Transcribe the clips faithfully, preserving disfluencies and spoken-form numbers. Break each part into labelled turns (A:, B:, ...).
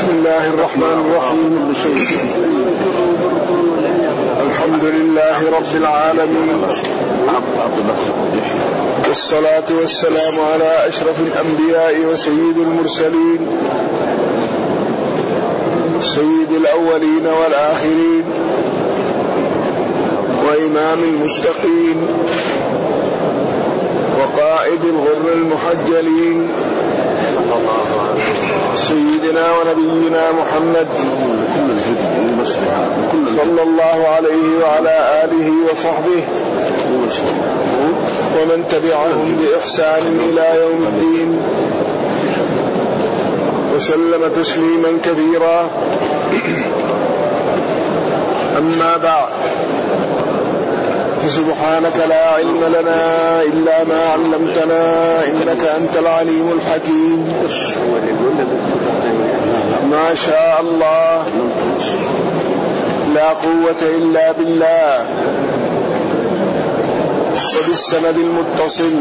A: بسم الله الرحمن الرحيم. الحمد لله رب العالمين، والصلاة والسلام على أشرف الأنبياء وسيد المرسلين، سيد الأولين والآخرين، وإمام المتقين، وقائد الغر المحجلين، سيدنا ونبينا محمد صلى الله عليه وعلى آله وصحبه ومن تبعهم بإحسان إلى يوم الدين، وسلم تسليما كثيرا. أما بعد، فسبحانك لا علم لنا إلا ما علمتنا إنك أنت العليم الحكيم. ما شاء الله لا قوة إلا بالله. وبالسند المتصل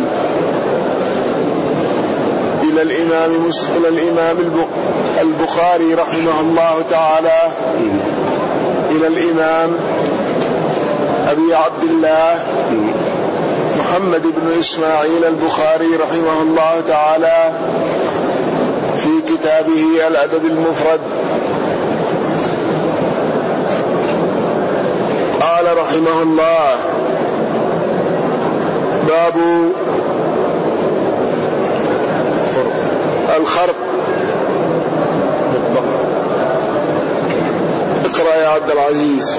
A: إلى الإمام إلى الإمام البخاري رحمه الله تعالى، إلى الإمام أبي عبد الله محمد بن إسماعيل البخاري رحمه الله تعالى، في كتابه الأدب المفرد، قال رحمه الله: باب الخرق. اقرأ يا عبد العزيز.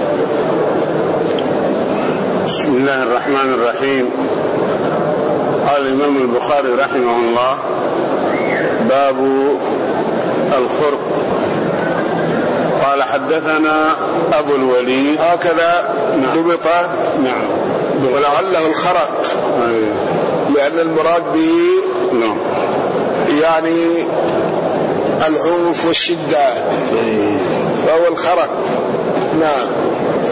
B: بسم الله الرحمن الرحيم. قال الإمام البخاري رحمه الله: باب الخرق. قال: حدثنا أبو الوليد.
A: هكذا ضبط.
B: نعم.
A: ولعله الخرق، لأن المراد به
B: نعم
A: يعني العنف والشدة، فهو الخرق. نعم.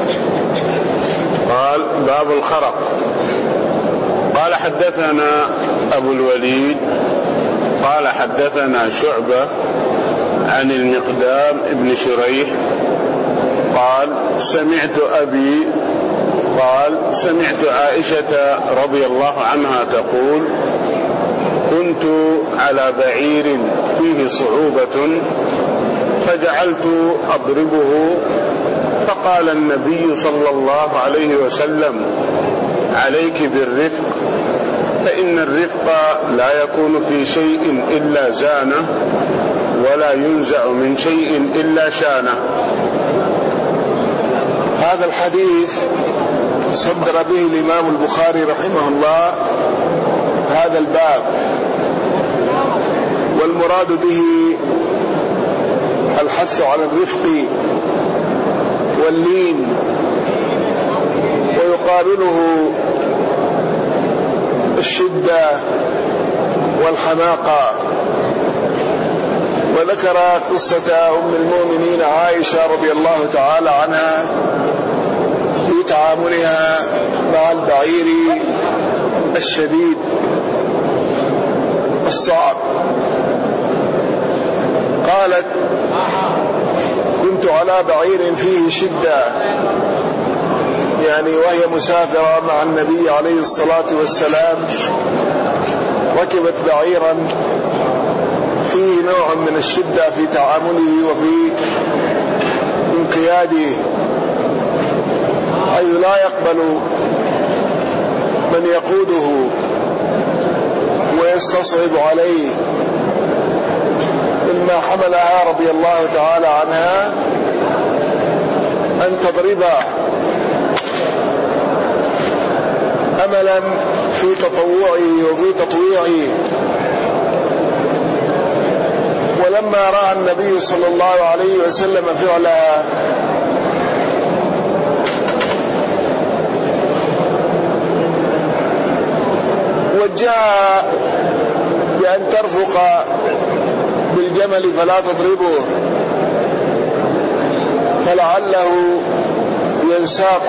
B: قال: باب الخرق. قال: حدثنا أبو الوليد قال: حدثنا شعبة عن المقدام ابن شريح قال: سمعت أبي قال: سمعت عائشة رضي الله عنها تقول: كنت على بعير فيه صعوبة فجعلت أضربه، فقال النبي صلى الله عليه وسلم: عليك بالرفق، فإن الرفق لا يكون في شيء إلا زانه، ولا ينزع من شيء إلا شانه.
A: هذا الحديث صدر به الإمام البخاري رحمه الله هذا الباب، والمراد به الحث على الرفق واللين، ويقابله الشدة والحماقة. وذكر قصة أم المؤمنين عائشة رضي الله تعالى عنها في تعاملها مع البعير الشديد الصعب. قالت: كنت على بعير فيه شدة، يعني وهي مسافرة مع النبي عليه الصلاة والسلام، ركبت بعيرا فيه نوع من الشدة في تعامله وفي انقياده، حيث لا يقبل من يقوده ويستصعب عليه، مما حملها رضي الله تعالى عنها أن تضربه أملا في تطوعه وفي تطويعه. ولما رأى النبي صلى الله عليه وسلم فعلها وجاء بأن ترفق بالجمل فلا تضربه، فلعله ينساق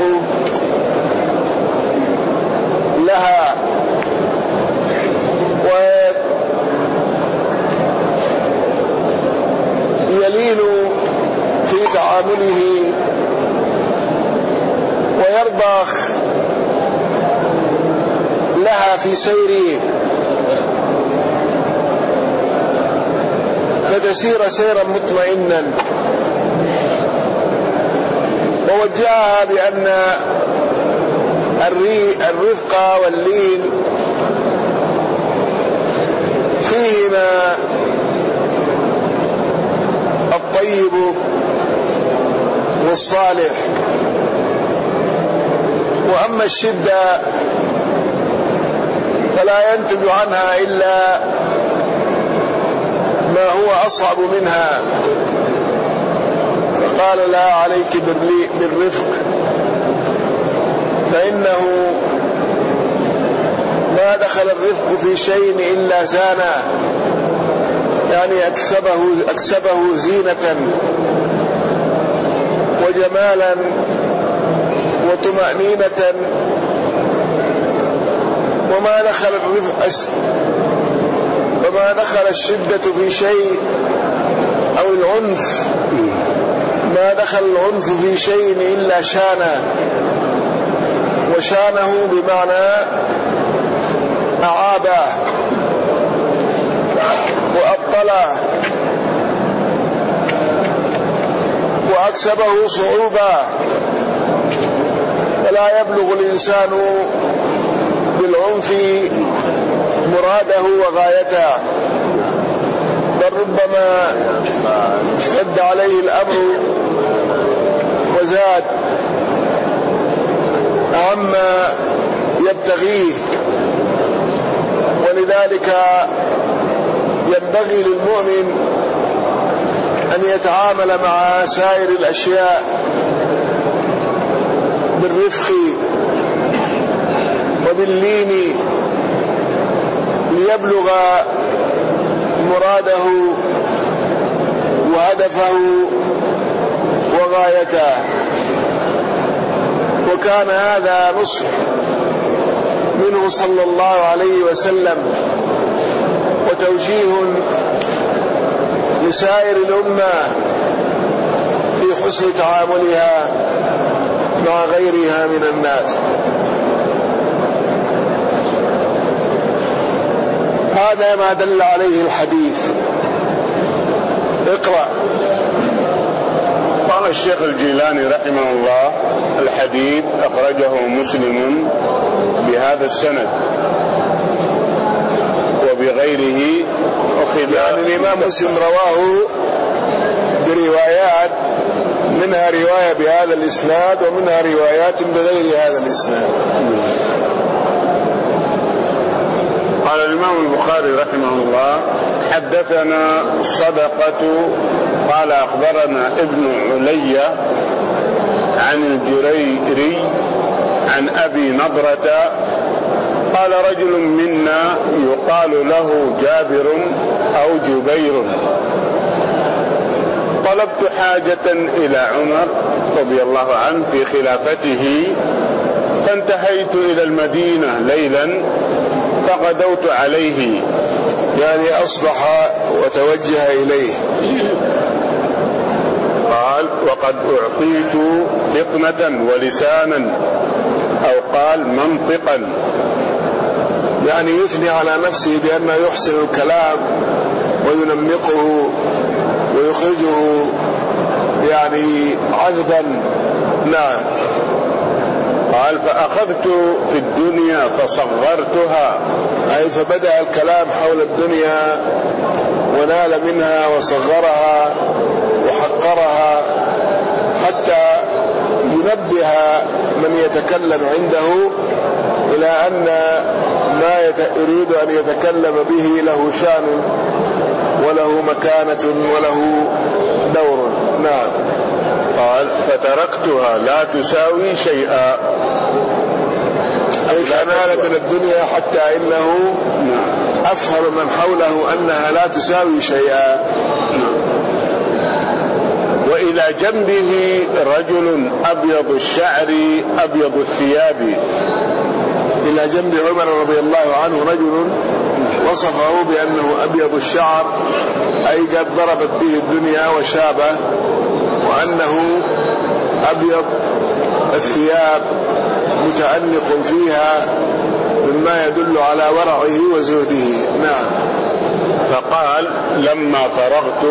A: لها ويلين تعامله ويرضخ لها في سيره فتسير سيرا مطمئنا. ووجهها بأن الرفق واللين فيهما الطيب والصالح، وأما الشدة فلا ينتج عنها إلا ما هو أصعب منها. فقال لا عليك بالرفق فإنه ما دخل الرفق في شيء إلا زانه، يعني أكسبه, أكسبه زينة وجمالا وطمأنينة. وما دخل الرفق وما دخل الشدة في شيء أو العنف ما دخل العنف في شيء إلا شانه، وشانه بمعنى أعابه وأبطله وأكسبه صعوبة. فلا يبلغ الإنسان بالعنف مراده وغايته، بل ربما اشتد عليه الأمر وزاد عما يبتغيه. ولذلك ينبغي للمؤمن أن يتعامل مع سائر الأشياء بالرفق وباللين ليبلغ مراده وهدفه وغايته. وكان هذا نصح منه صلى الله عليه وسلم وتوجيه لسائر الأمة في حسن تعاملها مع غيرها من الناس. هذا ما دل عليه الحديث. اقرأ.
B: قال الشيخ الجيلاني رحمه الله: الحديث أخرجه مسلم بهذا السند وبغيره أخذ.
A: يعني الإمام مسلم رواه بروايات، منها رواية بهذا الإسناد ومنها روايات بغير هذا الإسناد.
B: قال الإمام البخاري رحمه الله: حدثنا صدقة قال أخبرنا ابن علي عن الجريري عن أبي نضرة قال: رجل منا يقال له جابر أو جبير، طلبت حاجة إلى عمر رضي الله عنه في خلافته، فانتهيت إلى المدينة ليلا فغدوت عليه،
A: يعني أصبح وتوجه إليه.
B: قال: وقد أعطيت فطنة ولسانا، أو قال منطقا،
A: يعني يثني على نفسه بأنه يحسن الكلام وينمقه ويخرجه يعني عذبا. نعم.
B: قال: فأخذت في الدنيا فصغرتها،
A: أي فبدأ الكلام حول الدنيا ونال منها وصغرها وحقرها حتى ينبه من يتكلم عنده إلى أن ما يريد أن يتكلم به له شان وله مكانة وله دور. نعم.
B: قال: فتركتها لا تساوي شيئا،
A: أي فنال من الدنيا حتى إنه أفهم من حوله أنها لا تساوي شيئا.
B: وإلى جنبه رجل أبيض الشعر أبيض الثياب.
A: إلى جنب عمر رضي الله عنه رجل وصفه بأنه أبيض الشعر، أي قد ضربت به الدنيا وشابه وأنه أبيض الثياب متأنق فيها، مما يدل على ورعه وزهده. نعم.
B: فقال لما فرغت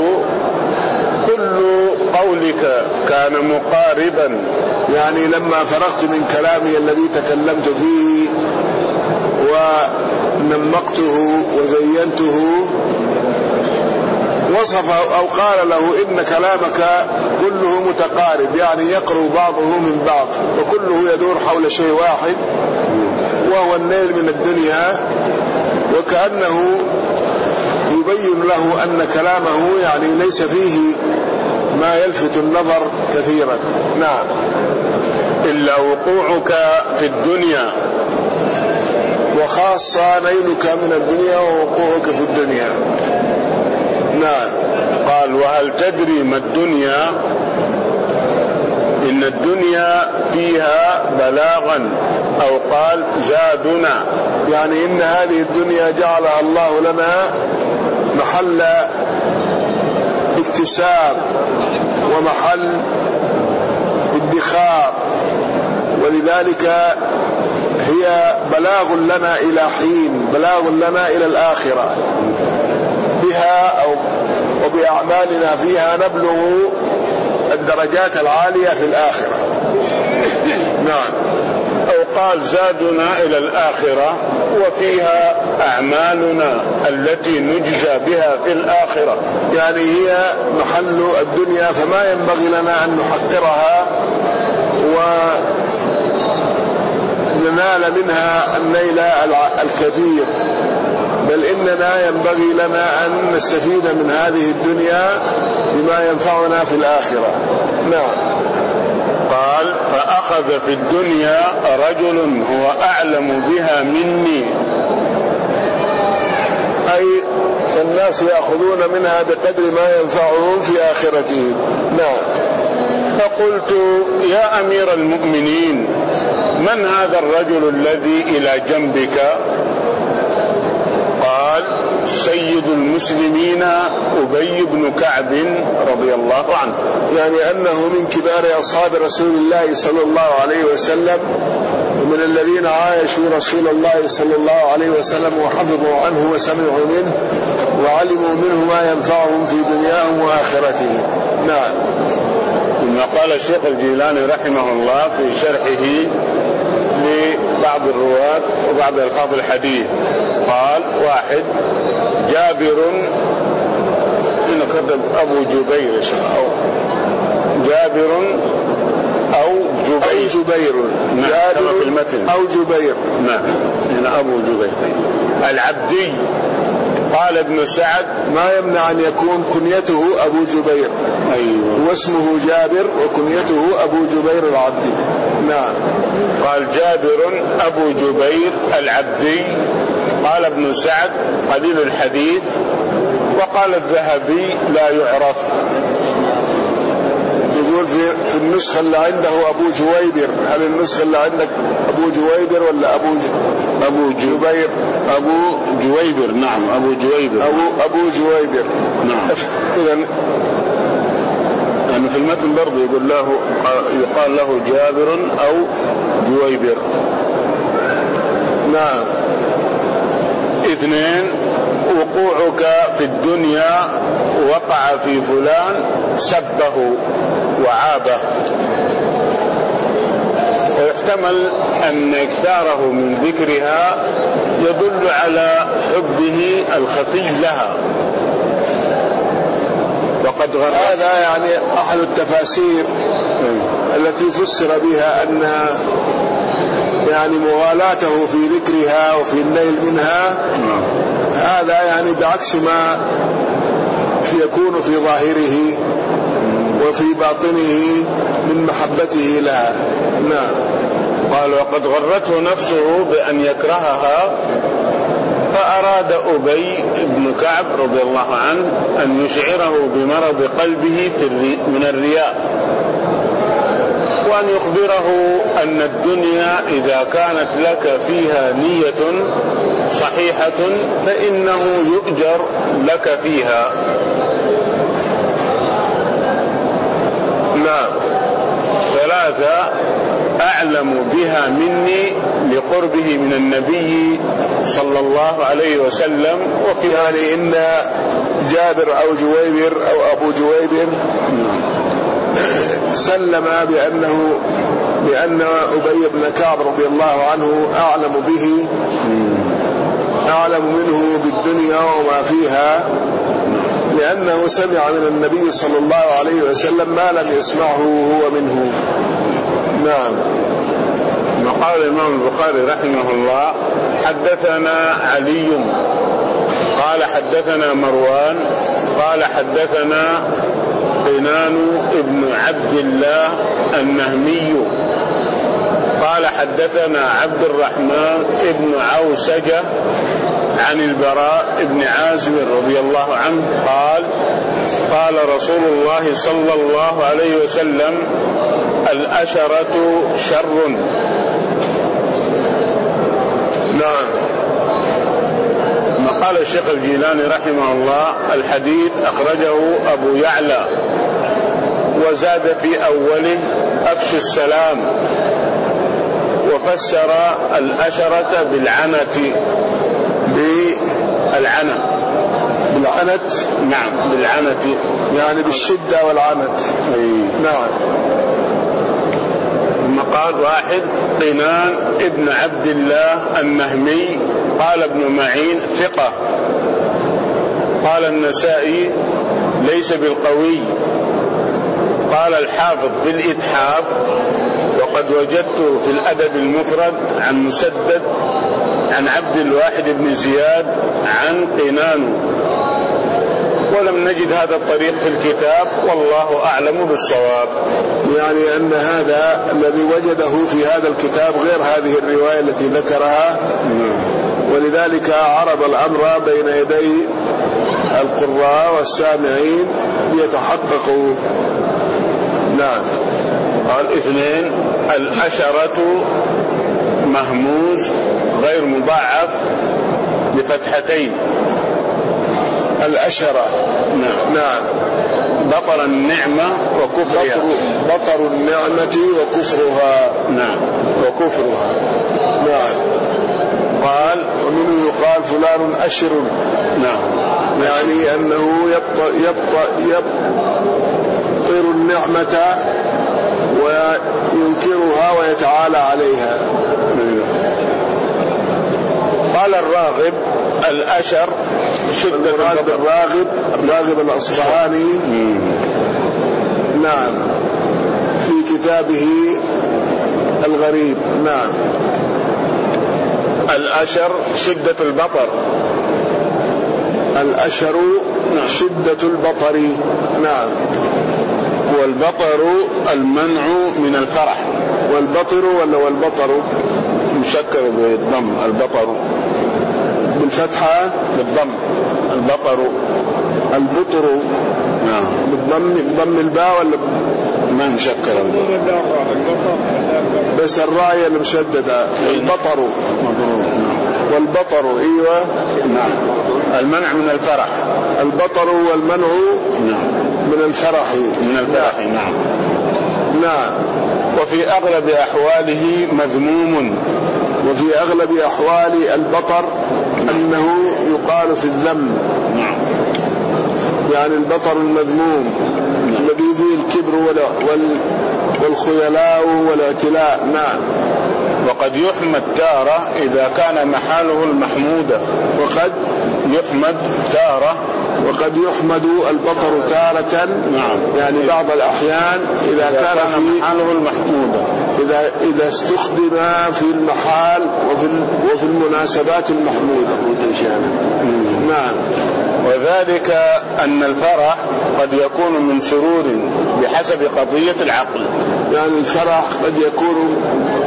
B: كل قولك كان مقاربا،
A: يعني لما فرغت من كلامي الذي تكلمت فيه ونمقته وزينته، وصفه أو قال له إن كلامك كله متقارب، يعني يقرب بعضه من بعض وكله يدور حول شيء واحد وهو النيل من الدنيا، وكأنه يبين له أن كلامه يعني ليس فيه ما يلفت النظر كثيرا. نعم.
B: إلا وقوعك في الدنيا،
A: وخاصة نيلك من الدنيا ووقوعك في الدنيا. نعم.
B: قال وهل تدري ما الدنيا؟ إن الدنيا فيها بلاغا، أو قال زادنا،
A: يعني إن هذه الدنيا جعلها الله لنا محل اكتساب ومحل ادخار، ولذلك هي بلاغ لنا إلى حين، بلاغ لنا إلى الآخرة، بها أو وبأعمالنا فيها نبلغ الدرجات العالية في الآخرة. نعم.
B: أو قال زادنا إلى الآخرة وفيها أعمالنا التي نجزى بها في الآخرة،
A: يعني هي محل الدنيا، فما ينبغي لنا أن نحقرها وننال منها النيل الكثير، بل إننا ينبغي لنا أن نستفيد من هذه الدنيا بما ينفعنا في الآخرة. نعم.
B: قال فأخذ في الدنيا رجل هو أعلم بها مني،
A: أي فالناس يأخذون منها بقدر ما ينفعهم في آخرتهم. نعم.
B: فقلت يا أمير المؤمنين من هذا الرجل الذي إلى جنبك؟ قال سيد المسلمين أبي بن كعب رضي الله عنه،
A: يعني أنه من كبار أصحاب رسول الله صلى الله عليه وسلم، ومن الذين عايشوا رسول الله صلى الله عليه وسلم وحفظوا عنه وسمعوا منه وعلموا منه ما ينفعهم في دنياهم وآخرتهم. نعم.
B: ثم قال الشيخ الجيلاني رحمه الله في شرحه لبعض الرواة وبعض ألفاظ الحديث، قال واحد جابر، هنا كتب أبو جبير أو جابر أو جبير,
A: أو جبير.
B: نعم.
A: جابر
B: في المتن
A: أو جبير.
B: نعم. هنا أبو جبير. العبدي، قال ابن سعد
A: ما يمنع أن يكون كنيته أبو جبير.
B: أيوة.
A: واسمه جابر وكنيته أبو جبير العبدي. نعم.
B: قال جابر أبو جبير العبدي، قال ابن سعد قليل الحديث، وقال الذهبي لا يعرف.
A: يقول في, في النسخة اللي عنده أبو جويبر، هل النسخة اللي عندك أبو جويبر ولا أبو ج...
B: أبو جبير؟ أبو جويبر. نعم أبو جويبر.
A: أبو أبو جويبر.
B: نعم.
A: إذن
B: يعني في المتن برضه يقول له يقال له جابر أو جويبر.
A: نعم.
B: اثنين وقوعك في الدنيا وقع في فلان سبه وعابه، ويحتمل أن إكثاره من ذكرها يدل على حبه الخفي لها. وقد غرق
A: هذا يعني أحد التفاسير التي فسر بها أن يعني مغالاته في ذكرها وفي النيل منها هذا يعني بعكس ما يكون في ظاهره وفي باطنه من محبته لها. نعم.
B: قال وقد غرته نفسه بأن يكرهها، فأراد أبي بن كعب رضي الله عنه أن يشعره بمرض قلبه من الرياء، وأن يخبره أن الدنيا إذا كانت لك فيها نية صحيحة فإنه يؤجر لك فيها. أدنى مني لقربه من النبي صلى الله عليه وسلم.
A: وفي يعني إن جابر أو جويبر أو أبو جويبر سلم بأنه بأن أبي بن كعب رضي الله عنه أعلم به أعلم منه بالدنيا وما فيها، لأنه سمع من النبي صلى الله عليه وسلم ما لم يسمعه هو منه. نعم.
B: قال الإمام البخاري رحمه الله: حدثنا علي قال حدثنا مروان قال حدثنا قنان ابن عبد الله النهمي قال حدثنا عبد الرحمن ابن عوسجة عن البراء بن عازب رضي الله عنه قال: قال رسول الله صلى الله عليه وسلم: الأشرة شر.
A: نعم.
B: ما قال الشيخ الجيلاني رحمه الله: الحديث أخرجه أبو يعلى وزاد في أوله: أفشوا السلام، وفسر الأشرة بالعنة.
A: بالعنة بالعنة
B: نعم بالعنة
A: يعني بالشدة والعنت. نعم.
B: ثم قال: واحد قنان ابن عبد الله النهمي قال ابن معين ثقة. قال النسائي: ليس بالقوي. قال الحافظ في الإتحاف: وقد وجدته في الأدب المفرد عن مسدد عن عبد الواحد بن زياد عن قنان، ولم نجد هذا الطريق في الكتاب، والله أعلم بالصواب.
A: يعني أن هذا الذي وجده في هذا الكتاب غير هذه الرواية التي ذكرها، ولذلك عرض الأمر بين يدي القراء والسامعين ليتحققوا. نعم.
B: قال: اثنين الأشرة مهموز غير مضاعف بفتحتين.
A: الأشرة
B: نعم.
A: نعم.
B: بطر النعمة وكفرها.
A: بطر, بطر النعمة وكفرها.
B: نعم. وكفرها.
A: نعم.
B: قال:
A: ومنه يقال فلان أشر.
B: نعم.
A: يعني أنه يبطر, يبطر, يبطر النعمة وينكرها ويتعالى عليها.
B: قال الراغب: الأشر شدة البطر.
A: الراغب الراغب الأصبهاني نعم في كتابه الغريب. نعم.
B: الأشر شدة البطر.
A: الأشر نعم. شدة البطر. نعم.
B: والبطر المنع من الفرح.
A: والبطر ولا والبطر
B: مشكل بالضم. البطر
A: بالفتحة
B: بالضم. البطر
A: البطر
B: نعم
A: بالضم بالضم الباء ولا
B: ما مشكل
A: بس الراء المشددة. البطر والبطر ايوه
B: نعم المنع من الفرح.
A: البطر والمنع
B: نعم
A: من الفرح.
B: من الفرح نعم.
A: نعم.
B: وفي أغلب أحواله مذموم.
A: وفي أغلب أحوال البطر أنه يقال في الذم.
B: نعم.
A: يعني البطر المذموم الذي فيه الكبر والخيلاء والاعتلاء. نعم.
B: وقد يحمد تارة إذا كان محاله المحمودة.
A: وقد
B: يحمد تارة
A: وقد يحمد البطر تارة.
B: نعم.
A: يعني بعض الأحيان إذا, إذا كان,
B: كان محاله المحمودة،
A: إذا إذا استخدم في المحال وفي وفي المناسبات المحمودة. نعم.
B: وذلك أن الفرح قد يكون من سرور بحسب قضية العقل.
A: يعني الفرح قد يكون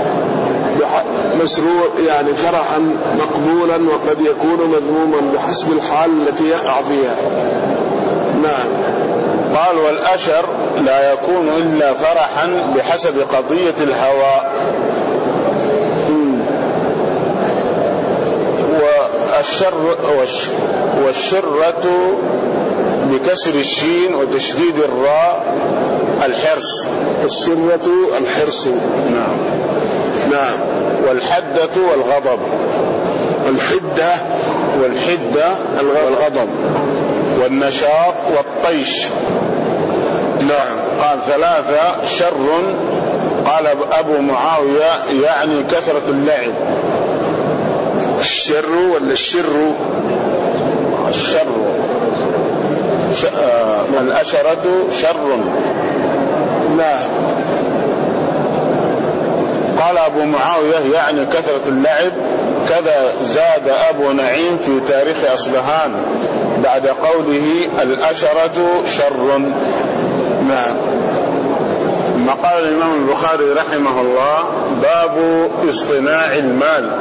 A: مسرور يعني فرحا مقبولا، وقد يكون مذموما بحسب الحال التي يقع فيها. نعم.
B: قال: والأشر لا يكون إلا فرحا بحسب قضية الهواء. والشر والشرة بكسر الشين وتشديد الراء الحرص.
A: الشرة الحرص.
B: نعم.
A: نعم.
B: والحدة والغضب.
A: الحدة
B: والحدة والغضب والنشاط والطيش.
A: نعم.
B: قال ثلاثة شر. قال أبو معاوية يعني كثرة اللعب.
A: الشر ولا الشر؟
B: الشر الأشرة شر.
A: نعم.
B: قال أبو معاوية يعني كثرة اللعب. كذا زاد أبو نعيم في تاريخ أصبهان بعد قوله الأشرة شر.
A: نعم.
B: ما قال الإمام البخاري رحمه الله باب اصطناع المال.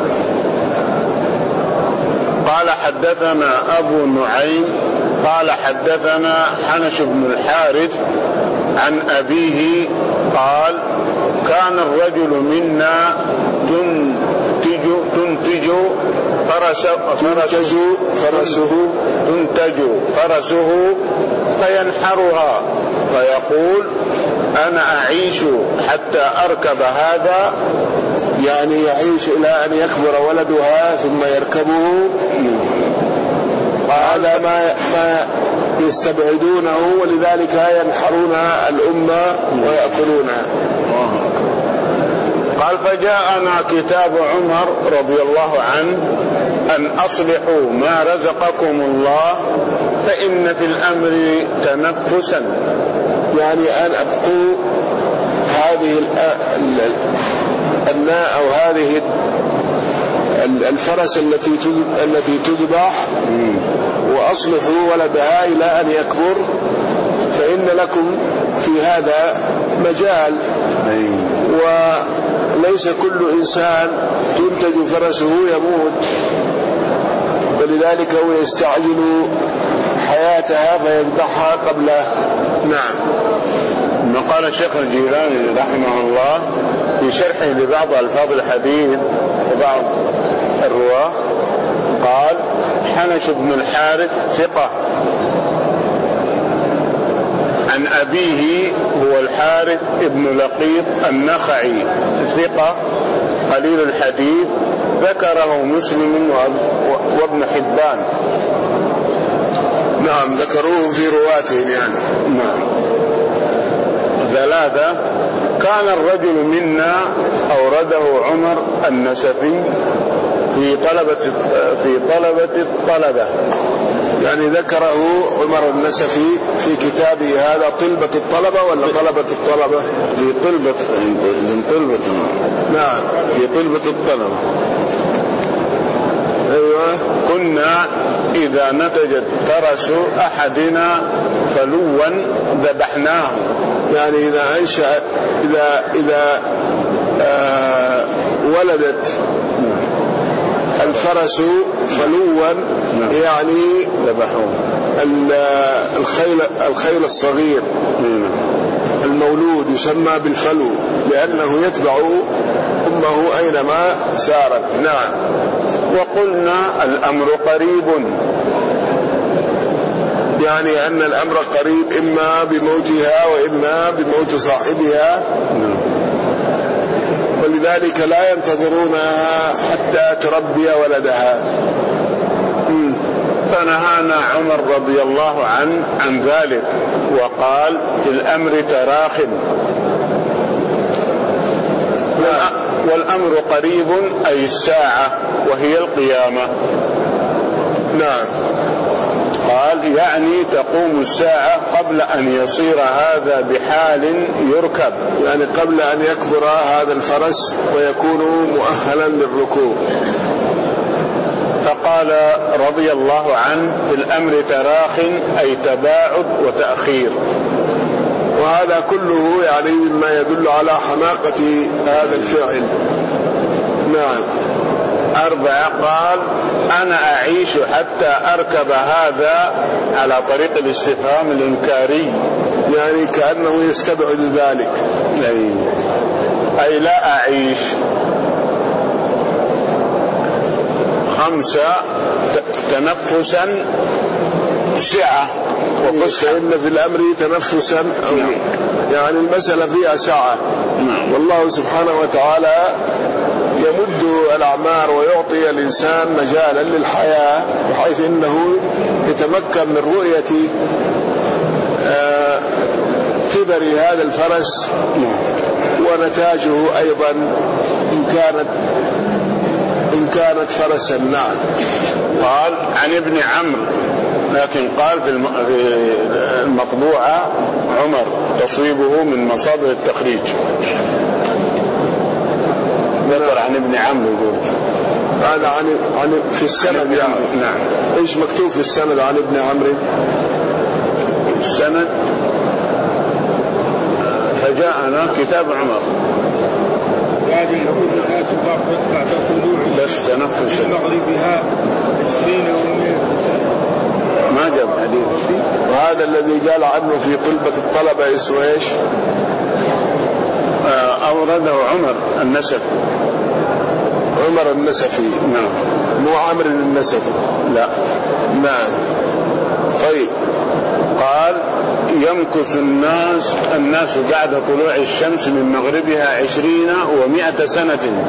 B: قال حدثنا أبو نعيم قال حدثنا حنش بن الحارث عن أبيه قال كان الرجل منا تنتج تنتج فرسه فرسه تنتج فرسه فينحرها فيقول أنا أعيش حتى أركب هذا،
A: يعني يعيش إلى أن يكبر ولدها ثم يركبه. هذا ما ما يستبعدونه، ولذلك ينحرون الأمة ويأكلونها.
B: قال فجاءنا كتاب عمر رضي الله عنه أن أصلحوا ما رزقكم الله فإن في الأمر تنفسا، يعني
A: أن أبقوا هذه الناء أو هذه الفرس التي التي تذبح وأصلحوا ولدها إلى أن يكبر، فإن لكم في هذا مجال. وليس كل إنسان تنتج فرسه يموت، ولذلك هو يستعجل حياتها فيذبحها قبله. نعم.
B: ما قال الشيخ الجيلاني رحمه الله في شرحه لبعض ألفاظ الحديث وبعض الرواة قال حنش بن الحارث ثقة عن أبيه هو الحارث ابن لقيط النخعي ثقة قليل الحديث ذكره مسلم وابن حبان.
A: نعم ذكروه في رواتهم يعني.
B: نعم. ثلاثة كان الرجل منا أورده عمر النسفي في طلبة في طلبة الطلبة،
A: يعني ذكره عمر النسفي في كتابه هذا طلبة الطلبة ولا طلبة الطلبة؟
B: في طلبة من طلبة.
A: نعم
B: في طلبة الطلبة.
A: أيوة.
B: كنا إذا نتجت فرس أحدنا فلوا ذبحناه،
A: يعني إذا أنشأ إذا إذا آه ولدت الفرس فلوا يعني
B: ذبحوه.
A: الخيل الخيل الصغير المولود يسمى بالفلو لأنه يتبع أمه أينما سارت. نعم.
B: وقلنا الأمر قريب،
A: يعني أن الأمر قريب إما بموتها وإما بموت صاحبها، ولذلك لا ينتظرونها حتى تربي ولدها.
B: فنهانا عمر رضي الله عنه عن ذلك وقال في الأمر تراخ، والأمر قريب أي الساعة وهي القيامة.
A: نعم.
B: قال يعني تقوم الساعة قبل أن يصير هذا بحال يركب،
A: يعني قبل أن يكبر هذا الفرس ويكون مؤهلا للركوب.
B: فقال رضي الله عنه في الأمر تراخ أي تباعد وتأخير.
A: وهذا كله يعني مما يدل على حماقة هذا الفعل. نعم.
B: أربعة قال أنا أعيش حتى أركب هذا على طريق الاستفهام الإنكاري،
A: يعني كأنه يستبعد ذلك،
B: أي, أي لا أعيش. خمسة تنفسا سعة وفسحة.
A: فإن في الأمر تنفسا أو
B: نعم.
A: يعني المسألة فيها سعة.
B: نعم.
A: والله سبحانه وتعالى يمد الأعمار ويعطي الإنسان مجالا للحياة بحيث أنه يتمكن من رؤية آه كبر هذا الفرس ونتاجه أيضا إن كانت إن كانت فرسا. نعم.
B: قال عن ابن عمرو، لكن قال في المطبوعة عمر، تصويبه من مصادر التخريج. ذكر عن ابن عمرو يقول
A: هذا عن عن في السند يعني.
B: نعم.
A: ايش مكتوب في السند عن ابن عمرو؟
B: السند فجاءنا كتاب عمر بس تنفس
C: مغربها عشرين ومئة سنة
B: ما جاب حديث.
A: وهذا الذي قال عنه في طلبة الطلبة اسمه ايش؟
B: أورده عمر النسفي.
A: عمر النسفي.
B: نعم.
A: مو عمرو النسفي.
B: لا.
A: نعم. طيب.
B: قال يمكث الناس الناس بعد طلوع الشمس من مغربها عشرين ومائة سنة.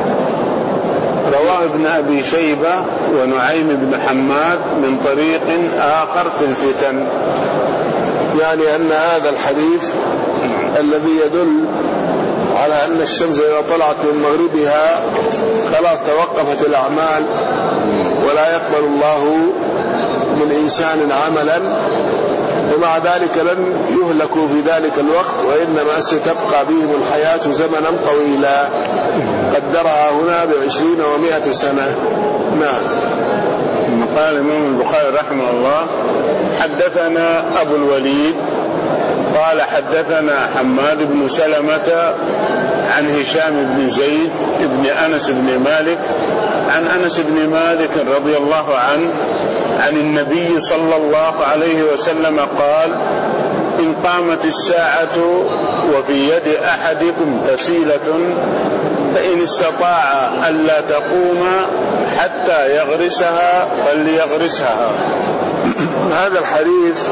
B: رواه ابن أبي شيبة ونعيم بن حماد من طريق آخر في الفتن.
A: يعني أن هذا الحديث الذي يدل على أن الشمس إذا طلعت من مغربها خلاص توقفت الأعمال ولا يقبل الله من إنسان عملا، ومع ذلك لن يهلكوا في ذلك الوقت، وإنما ستبقى بهم الحياة زمنا طويلا قدرها هنا بعشرين ومائة سنة. نعم.
B: قال الإمام البخاري رحمه الله حدثنا أبو الوليد قال حدثنا حماد بن سلمة عن هشام بن زيد بن أنس بن مالك عن أنس بن مالك رضي الله عنه عن النبي صلى الله عليه وسلم قال إن قامت الساعة وفي يد أحدكم فسيلة فإن استطاع ألا تقوم حتى يغرسها فليغرسها.
A: هذا الحديث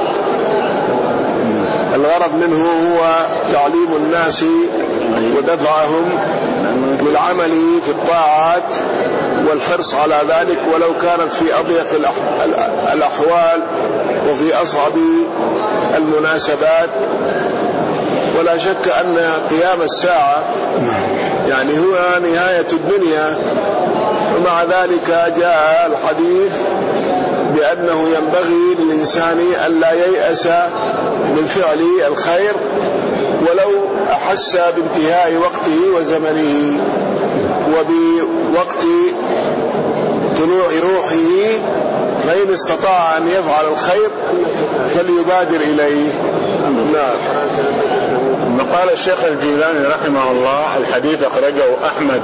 A: الغرض منه هو تعليم الناس ودفعهم بالعمل في الطاعات والحرص على ذلك ولو كانت في أضيق الأحوال وفي أصعب المناسبات. ولا شك أن قيام الساعة يعني هو نهاية الدنيا، ومع ذلك جاء الحديث بأنه ينبغي للإنسان ألا ييأس من فعل الخير ولو أحس بانتهاء وقته وزمنه وبوقت طلوع روحه، فإن استطاع أن يفعل الخير فليبادر إليه. نعم.
B: قال الشيخ الجيلاني رحمه الله الحديث أخرجه أحمد.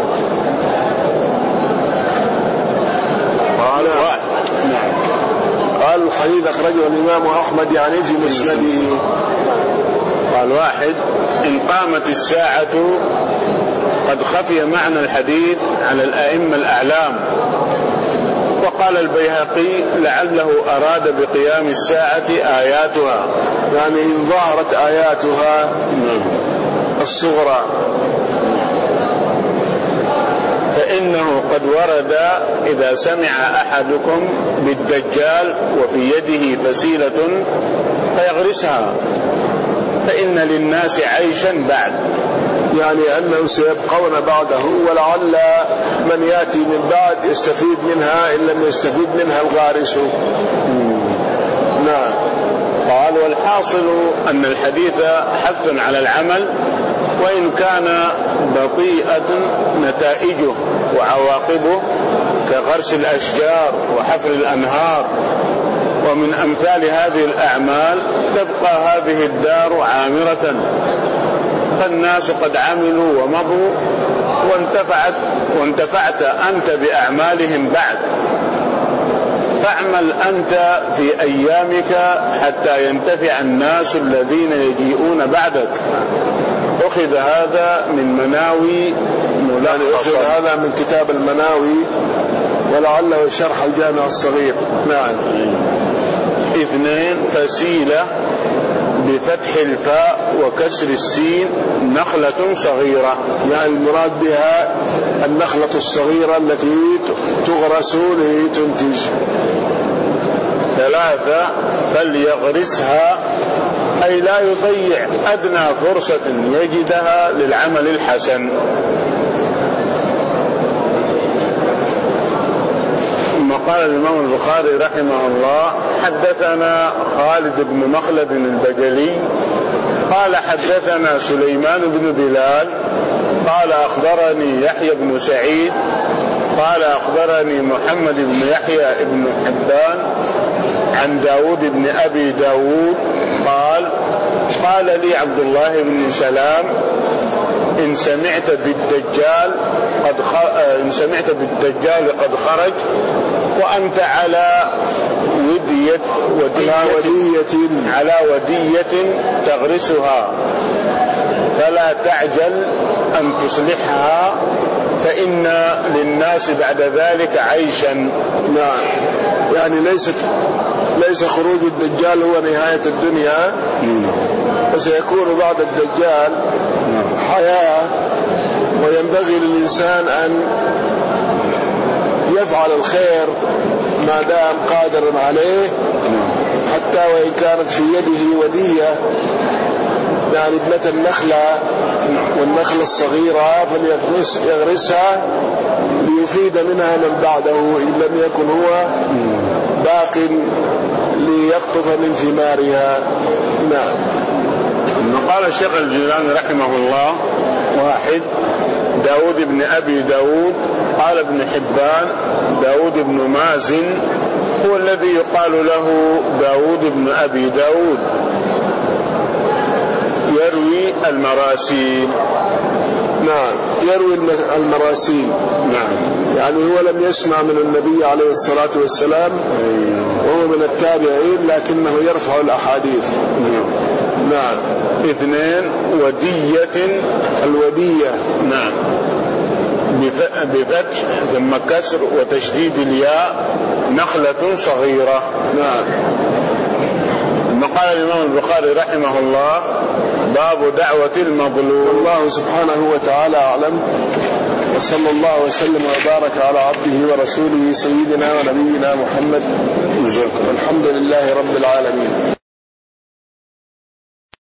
A: قال نعم. قال الحديث أخرجه الإمام أحمد يعني في مسنده.
B: قال واحد إن قامت الساعة قد خفي معنى الحديث على الأئمة الأعلام. وقال البيهقي لعله أراد بقيام الساعة آياتها،
A: يعني إن ظهرت آياتها الصغرى،
B: فإنه قد ورد إذا سمع أحدكم بالدجال وفي يده فسيلة فيغرسها فإن للناس عيشا بعد،
A: يعني أنه سيبقون بعده ولعل من يأتي من بعد يستفيد منها إن لم يستفيد منها الغارس. نعم.
B: قال والحاصل أن الحديث حث على العمل وإن كان بطيئة نتائجه وعواقبه كغرس الأشجار وحفر الأنهار ومن أمثال هذه الأعمال تبقى هذه الدار عامرة، فالناس قد عملوا ومضوا وانتفعت وانتفعت أنت بأعمالهم بعد، فاعمل أنت في أيامك حتى ينتفع الناس الذين يجيئون بعدك. أخذ هذا من مناوي
A: أخذ هذا من كتاب المناوي ولعله شرح الجامع الصغير. نعم.
B: اثنين فسيلة بفتح الفاء وكسر السين نخلة صغيرة،
A: يعني المراد بها النخلة الصغيرة التي تغرس لتنتج.
B: ثلاثة فليغرسها، أي لا يضيع أدنى فرصة يجدها للعمل الحسن. ثم قال الإمام البخاري رحمه الله: حدثنا خالد بن مخلد البجلي قال حدثنا سليمان بن بلال قال أخبرني يحيى بن سعيد قال أخبرني محمد بن يحيى بن حبان عن داود بن أبي داود قال: قال لي عبد الله بن سلام: إن سمعت بالدجال قد خ... إن سمعت بالدجال قد خرج وأنت على ودية ودية
A: ودية
B: على ودية تغرسها فلا تعجل أن تصلحها فإن للناس بعد ذلك عيشا.
A: نعم، يعني ليست ليس خروج الدجال هو نهاية الدنيا، فسيكون بعد الدجال حياة، وينبغي للإنسان أن يفعل الخير ما دام قادرا عليه، حتى وإن كانت في يده ودية، يعني ابنة النخلة والنخلة الصغيرة فليغرسها ليفيد منها من بعده إن لم يكن هو باق ليقطف من ثمارها. نعم.
B: قال الشيخ الجيلاني رحمه الله: واحد داود بن أبي داود قال ابن حبان داود بن مازن هو الذي يقال له داود بن أبي داود، يروي المراسيل.
A: نعم، يروي المراسيل.
B: نعم،
A: يعني هو لم يسمع من النبي عليه الصلاة والسلام وهو من التابعين، لكنه يرفع الأحاديث. نعم.
B: اثنين ودية، الودية نعم بفتح ثم كسر وتشديد الياء نخلة صغيرة.
A: نعم.
B: ثم قال الإمام البخاري رحمه الله: باب دعوة المظلوم.
A: الله سبحانه وتعالى أعلم، وصلى الله وسلم وبارك على عبده ورسوله سيدنا ونبينا محمد، والحمد لله رب العالمين.